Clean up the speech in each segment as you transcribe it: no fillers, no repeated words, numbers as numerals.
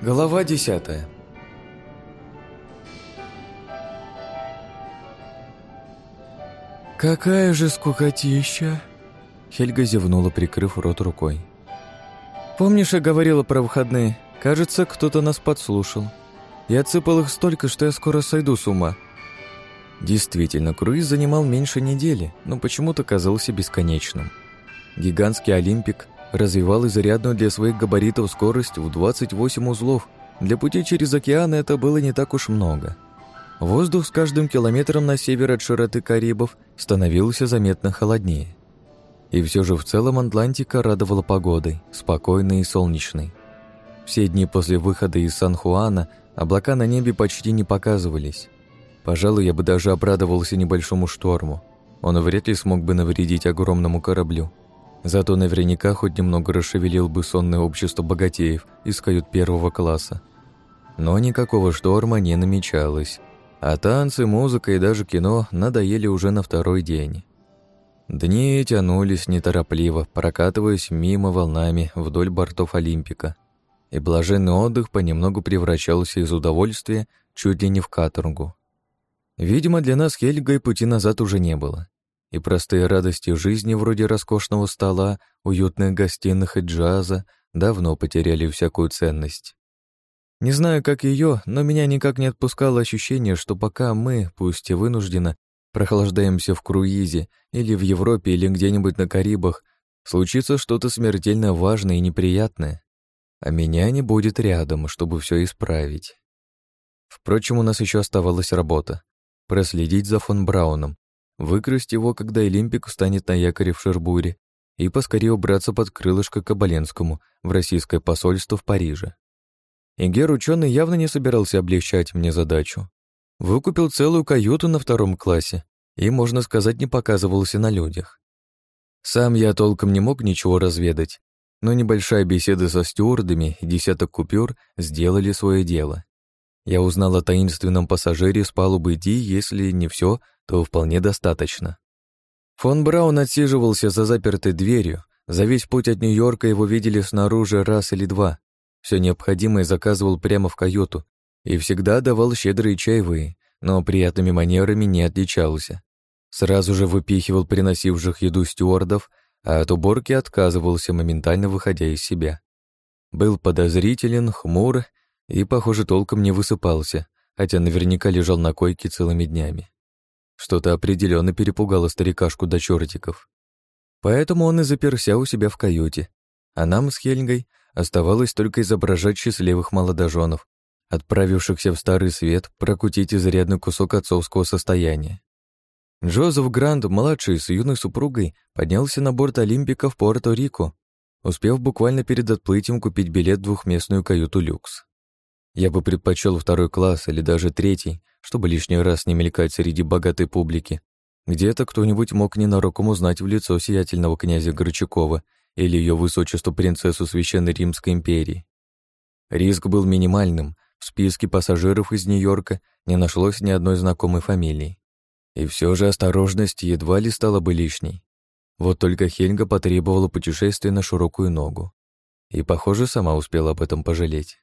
Глава 10. «Какая же скукотища!» Хельга зевнула, прикрыв рот рукой. «Помнишь, я говорила про выходные? Кажется, кто-то нас подслушал. Я отсыпал их столько, что я скоро сойду с ума». Действительно, круиз занимал меньше недели, но почему-то казался бесконечным. Гигантский Олимпик развивал изрядную для своих габаритов скорость в 28 узлов. Для пути через океан это было не так уж много. Воздух с каждым километром на север от широты Карибов становился заметно холоднее. И все же в целом Атлантика радовала погодой, спокойной и солнечной. Все дни после выхода из Сан-Хуана облака на небе почти не показывались. Пожалуй, я бы даже обрадовался небольшому шторму. Он вряд ли смог бы навредить огромному кораблю. Зато наверняка хоть немного расшевелил бы сонное общество богатеев из кают первого класса. Но никакого шторма не намечалось, а танцы, музыка и даже кино надоели уже на второй день. Дни тянулись неторопливо, прокатываясь мимо волнами вдоль бортов Олимпика, и блаженный отдых понемногу превращался из удовольствия чуть ли не в каторгу. Видимо, для нас с Хельгой пути назад уже не было. И простые радости жизни, вроде роскошного стола, уютных гостиных и джаза, давно потеряли всякую ценность. Не знаю, как ее, но меня никак не отпускало ощущение, что пока мы, пусть и вынужденно, прохлаждаемся в круизе или в Европе, или где-нибудь на Карибах, случится что-то смертельно важное и неприятное, а меня не будет рядом, чтобы все исправить. Впрочем, у нас еще оставалась работа — проследить за фон Брауном, выкрасть его, когда Олимпик встанет на якоре в Шербуре, и поскорее убраться под крылышко к Оболенскому в российское посольство в Париже. Игер-ученый явно не собирался облегчать мне задачу. Выкупил целую каюту на втором классе и, можно сказать, не показывался на людях. Сам я толком не мог ничего разведать, но небольшая беседа со стюардами и десяток купюр сделали свое дело. Я узнал о таинственном пассажире с палубы Ди, если не все, то вполне достаточно. Фон Браун отсиживался за запертой дверью, за весь путь от Нью-Йорка его видели снаружи раз или два. Все необходимое заказывал прямо в каюту и всегда давал щедрые чаевые, но приятными манерами не отличался. Сразу же выпихивал приносивших еду стюардов, а от уборки отказывался, моментально выходя из себя. Был подозрителен, хмур и, похоже, толком не высыпался, хотя наверняка лежал на койке целыми днями. Что-то определенно перепугало старикашку до чертиков. Поэтому он и заперся у себя в каюте, а нам с Хельгой оставалось только изображать счастливых молодоженов, отправившихся в Старый Свет прокутить изрядный кусок отцовского состояния. Джозеф Грант, младший, с юной супругой, поднялся на борт Олимпика в Пуэрто-Рико, успев буквально перед отплытием купить билет в двухместную каюту люкс. Я бы предпочел второй класс или даже третий, чтобы лишний раз не мелькать среди богатой публики. Где-то кто-нибудь мог ненароком узнать в лицо сиятельного князя Горчакова или ее высочество принцессу Священной Римской империи. Риск был минимальным, в списке пассажиров из Нью-Йорка не нашлось ни одной знакомой фамилии. И все же осторожность едва ли стала бы лишней. Вот только Хельга потребовала путешествия на широкую ногу. И, похоже, сама успела об этом пожалеть.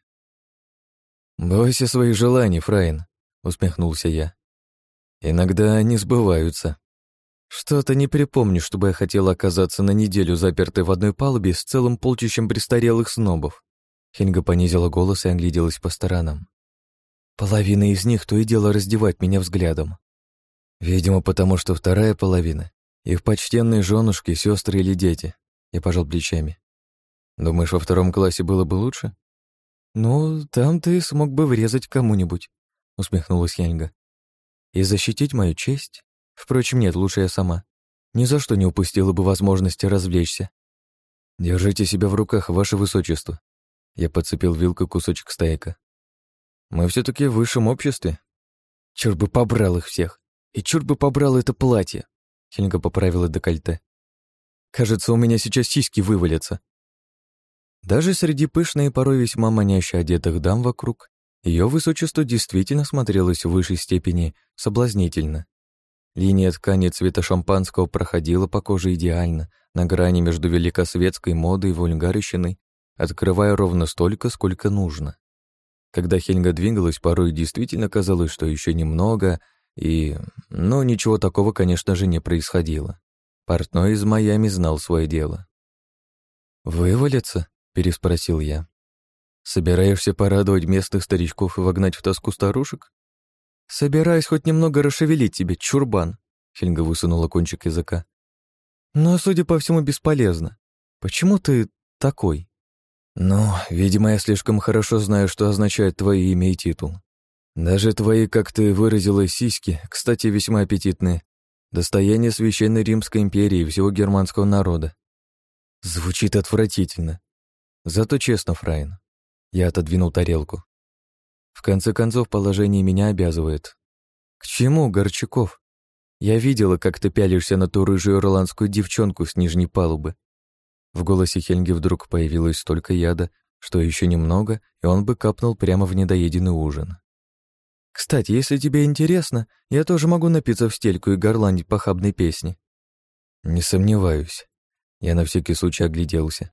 «Бойся своих желаний, Фраин», — усмехнулся я. «Иногда они сбываются. Что-то не припомню, чтобы я хотела оказаться на неделю запертой в одной палубе с целым полчищем престарелых снобов». Хельга понизила голос и огляделась по сторонам. «Половина из них то и дело раздевать меня взглядом. Видимо, потому что вторая половина — их почтенные женушки, сестры или дети». Я пожал плечами. «Думаешь, во втором классе было бы лучше?» «Ну, там ты смог бы врезать кому-нибудь», — усмехнулась Хельга. «И защитить мою честь? Впрочем, нет, лучше я сама. Ни за что не упустила бы возможности развлечься». «Держите себя в руках, ваше высочество». Я подцепил вилкой кусочек стейка. «Мы все-таки в высшем обществе». «Черт бы побрал их всех! И черт бы побрал это платье!» Хельга поправила декольте. «Кажется, у меня сейчас сиськи вывалятся». Даже среди пышной и порой весьма маняще одетых дам вокруг, ее высочество действительно смотрелось в высшей степени соблазнительно. Линия ткани цвета шампанского проходила по коже идеально, на грани между великосветской модой и вульгарщиной, открывая ровно столько, сколько нужно. Когда Хельга двигалась, порой действительно казалось, что еще немного, но ничего такого, конечно же, не происходило. Портной из Майами знал свое дело. «Вывалиться?» — переспросил я. «Собираешься порадовать местных старичков и вогнать в тоску старушек?» «Собираюсь хоть немного расшевелить тебе, чурбан», — Хельга высунула кончик языка. «Но, судя по всему, бесполезно. Почему ты такой?» «Ну, видимо, я слишком хорошо знаю, что означает твое имя и титул. Даже твои, как ты выразилась, сиськи, кстати, весьма аппетитные, достояние Священной Римской империи и всего германского народа. Звучит отвратительно. Зато честно, Фраин». Я отодвинул тарелку. В конце концов, положение меня обязывает. «К чему, Горчаков? Я видела, как ты пялишься на ту рыжую ирландскую девчонку с нижней палубы». В голосе Хельги вдруг появилось столько яда, что еще немного, и он бы капнул прямо в недоеденный ужин. «Кстати, если тебе интересно, я тоже могу напиться в стельку и горланить похабной песни». «Не сомневаюсь». Я на всякий случай огляделся.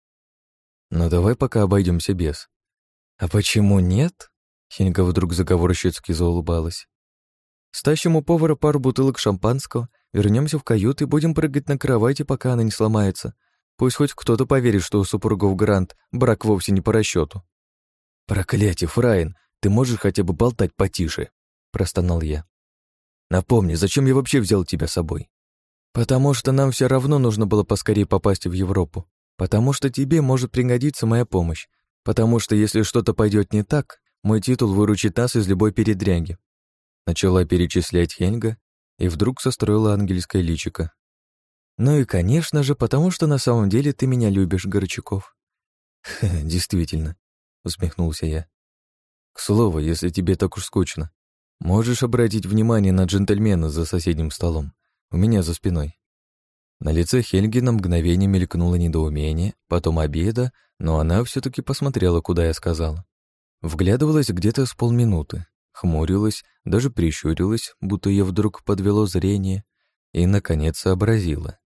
«Но давай пока обойдемся без». «А почему нет?» Хельга вдруг заговорщицки заулыбалась. «Стащим у повара пару бутылок шампанского, вернемся в каюту и будем прыгать на кровати, пока она не сломается. Пусть хоть кто-то поверит, что у супругов Грант брак вовсе не по расчету». «Проклятие, Фраин, ты можешь хотя бы болтать потише?» — простонал я. «Напомни, зачем я вообще взял тебя с собой?» «Потому что нам все равно нужно было поскорее попасть в Европу. Потому что тебе может пригодиться моя помощь. Потому что если что-то пойдет не так, мой титул выручит нас из любой передряги». Начала перечислять Хельга и вдруг состроила ангельское личико. «Ну и, конечно же, потому что на самом деле ты меня любишь, Горчаков». «Действительно», — усмехнулся я. «К слову, если тебе так уж скучно, можешь обратить внимание на джентльмена за соседним столом, у меня за спиной». На лице Хельги на мгновение мелькнуло недоумение, потом обида, но она все-таки посмотрела, куда я сказал. Вглядывалась где-то с полминуты, хмурилась, даже прищурилась, будто ее вдруг подвело зрение, и, наконец, сообразила.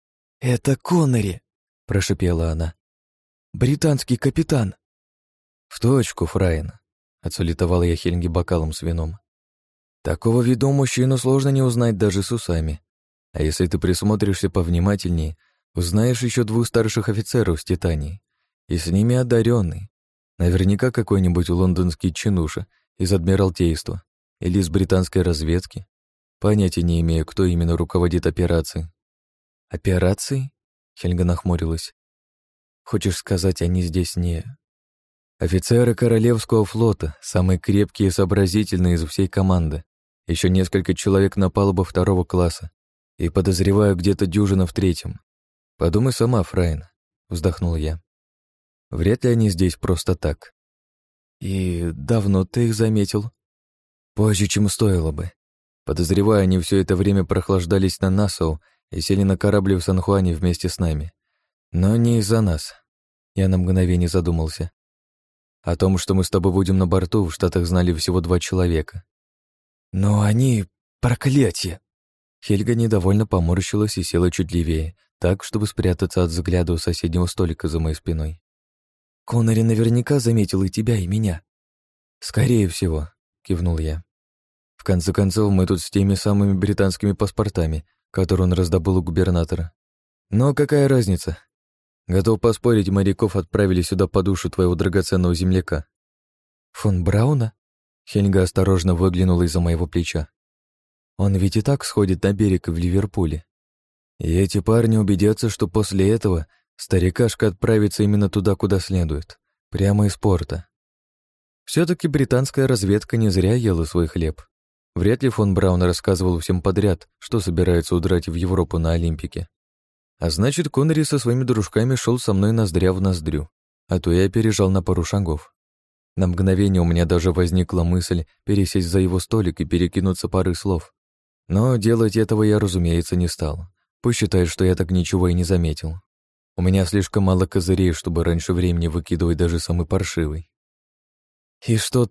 «Это Коннери!» — прошипела она. «Британский капитан!» «В точку, Фраин!» — отсулетовал я Хельге бокалом с вином. «Такого виду мужчину сложно не узнать даже с усами. А если ты присмотришься повнимательнее, узнаешь еще 2 старших офицеров с Титании, и с ними одаренный. Наверняка какой-нибудь лондонский чинуша из Адмиралтейства или из британской разведки. Понятия не имею, кто именно руководит операцией». «Операцией?» — Хельга нахмурилась. «Хочешь сказать, они здесь не...» «Офицеры Королевского флота, самые крепкие и сообразительные из всей команды. Еще несколько человек на палубу 2-го класса. И подозреваю, где-то дюжина в 3-м. Подумай сама, Фраин», — вздохнул я. «Вряд ли они здесь просто так». «И давно ты их заметил?» «Позже, чем стоило бы. Подозреваю, они все это время прохлаждались на Нассау и сели на корабль в Сан-Хуане вместе с нами. Но не из-за нас». Я на мгновение задумался. О том, что мы с тобой будем на борту, в Штатах знали всего 2 человека. «Но они... проклятие!» Хельга недовольно поморщилась и села чуть левее, так, чтобы спрятаться от взгляда у соседнего столика за моей спиной. «Коннери наверняка заметил и тебя, и меня». «Скорее всего», — кивнул я. «В конце концов, мы тут с теми самыми британскими паспортами, которые он раздобыл у губернатора. Но какая разница? Готов поспорить, моряков отправили сюда по душу твоего драгоценного земляка». «Фон Брауна?» Хельга осторожно выглянула из-за моего плеча. «Он ведь и так сходит на берег в Ливерпуле. И эти парни убедятся, что после этого старикашка отправится именно туда, куда следует, прямо из порта». Все-таки британская разведка не зря ела свой хлеб. Вряд ли фон Браун рассказывал всем подряд, что собирается удрать в Европу на Олимпике. А значит, Коннери со своими дружками шел со мной ноздря в ноздрю, а то я опережал на пару шагов. На мгновение у меня даже возникла мысль пересесть за его столик и перекинуться парой слов. Но делать этого я, разумеется, не стал. Пусть считает, что я так ничего и не заметил. У меня слишком мало козырей, чтобы раньше времени выкидывать даже самый паршивый. «И что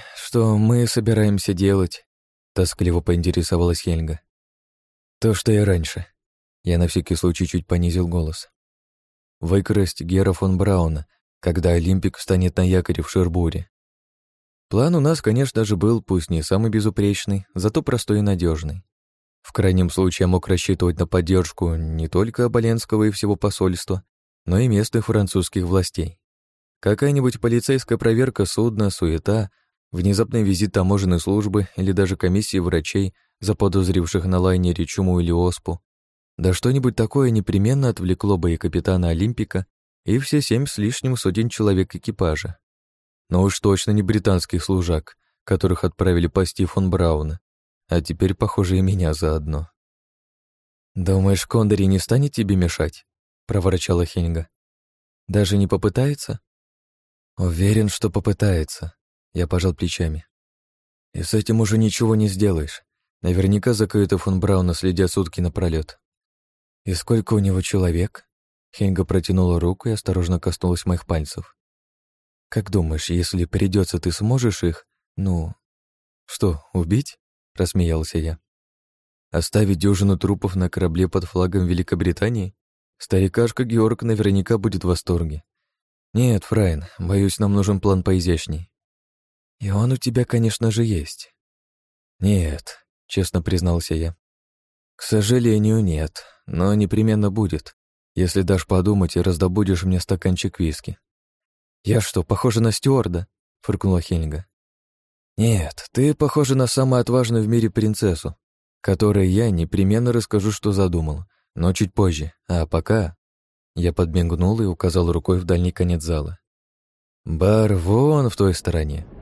мы собираемся делать?» — тоскливо поинтересовалась Хельга. «То, что и раньше». Я на всякий случай чуть понизил голос. «Выкрасть Гера фон Брауна, когда Олимпик встанет на якоре в Шербуре». План у нас, конечно же, был пусть не самый безупречный, зато простой и надежный. В крайнем случае я мог рассчитывать на поддержку не только Оболенского и всего посольства, но и местных французских властей. Какая-нибудь полицейская проверка судна, суета, внезапный визит таможенной службы или даже комиссии врачей, заподозривших на лайнере чуму или оспу. Да что-нибудь такое непременно отвлекло бы и капитана Олимпика, и все 7 с лишним сотен человек экипажа. Но уж точно не британских служак, которых отправили пасти фон Брауна, а теперь, похоже, и меня заодно. «Думаешь, Кондори не станет тебе мешать?» — проворчала Хельга. «Даже не попытается?» «Уверен, что попытается», — я пожал плечами. «И с этим уже ничего не сделаешь. Наверняка за каютой фон Брауна следят сутки напролёт». «И сколько у него человек?» Хельга протянула руку и осторожно коснулась моих пальцев. «Как думаешь, если придется, ты сможешь их, «Что, убить?» — рассмеялся я. «Оставить дюжину трупов на корабле под флагом Великобритании? Старикашка Георг наверняка будет в восторге. Нет, Фрайн, боюсь, нам нужен план поизящней». «И он у тебя, конечно же, есть». «Нет», — честно признался я. «К сожалению, нет, но непременно будет, если дашь подумать и раздобудешь мне стаканчик виски». «Я что, похожа на стюарда?» — фыркнула Хельга. «Нет, ты похожа на самую отважную в мире принцессу, которой я непременно расскажу, что задумал, но чуть позже, а пока...» Я подмигнул и указал рукой в дальний конец зала. «Бар вон в той стороне.